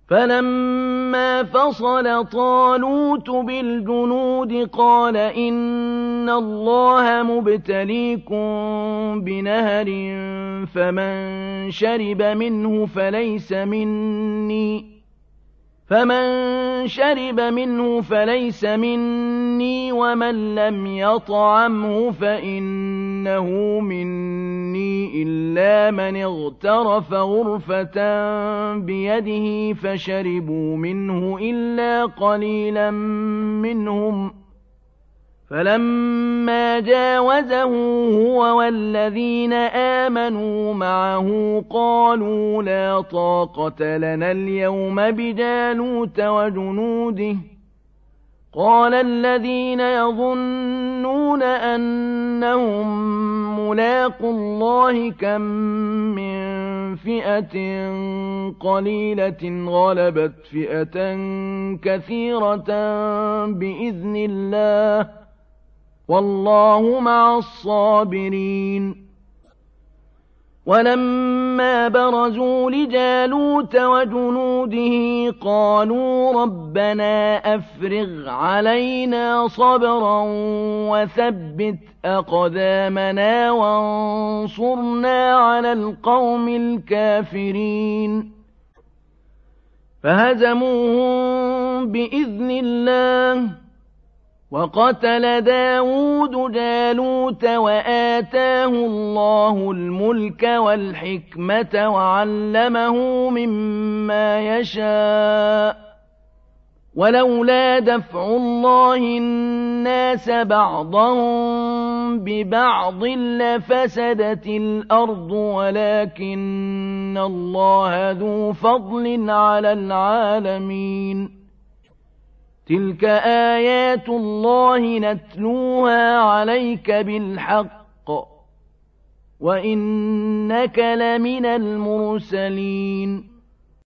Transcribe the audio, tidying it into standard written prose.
فَلَمَّا فَصَلَ طَالُوتُ بِالْجُنُودِ قَالَ إِنَّ اللَّهَ مُبْتَلِيكُم بِنَهَرٍ فَمَن شَرِبَ مِنْهُ فَلَيْسَ مِنِّي وَمَن لَّمْ يَطْعَمْهُ فَإِنَّهُ مِنِّي إِلَّا مَنِ اغْتَرَفَ غُرْفَةً بِيَدِهِ فَشَرِبُوا مِنْهُ إِلَّا قَلِيلًا مِّنْهُمْ فَلَمَّا جَاوَزَهُ هُوَ وَالَّذِينَ آمَنُوا مَعَهُ قَالُوا لَا طَاقَةَ لَنَا الْيَوْمَ بِجَالُوتَ وَجُنُودِهِ قَالَ الَّذِينَ يَظُنُّونَ أَنَّهُم مُّلَاقُو اللَّهِ كَم مِّن فِئَةٍ قَلِيلَةٍ غَلَبَتْ فِئَةً كَثِيرَةً بِإِذْنِ اللَّهِ ۗ وَاللَّهُ مَعَ الصَّابِرِينَ وَلَمَّا بَرَزُوا لِجَالُوتَ وَجُنُودِهِ قَالُوا رَبَّنَا أَفْرِغْ عَلَيْنَا صَبْرًا وَثَبِّتْ أَقْدَامَنَا وَانصُرْنَا عَلَى الْقَوْمِ الْكَافِرِينَ فَهَزَمُوهُم بِإِذْنِ اللَّهِ ۗ وَقَتَلَ دَاوُودُ جَالُوتَ وَآتَاهُ اللَّهُ الْمُلْكَ وَالْحِكْمَةَ وَعَلَّمَهُ مِمَّا يَشَاءُ ۗ وَلَوْلَا دَفْعُ اللَّهِ النَّاسَ بَعْضَهُم بِبَعْضٍ لَّفَسَدَتِ الْأَرْضُ وَلَٰكِنَّ اللَّهَ ذُو فَضْلٍ عَلَى الْعَالَمِينَ تِلْكَ آيَاتُ اللَّهِ نَتْلُوهَا عَلَيْكَ بِالْحَقِّ ۚ وَإِنَّكَ لَمِنَ الْمُرْسَلِينَ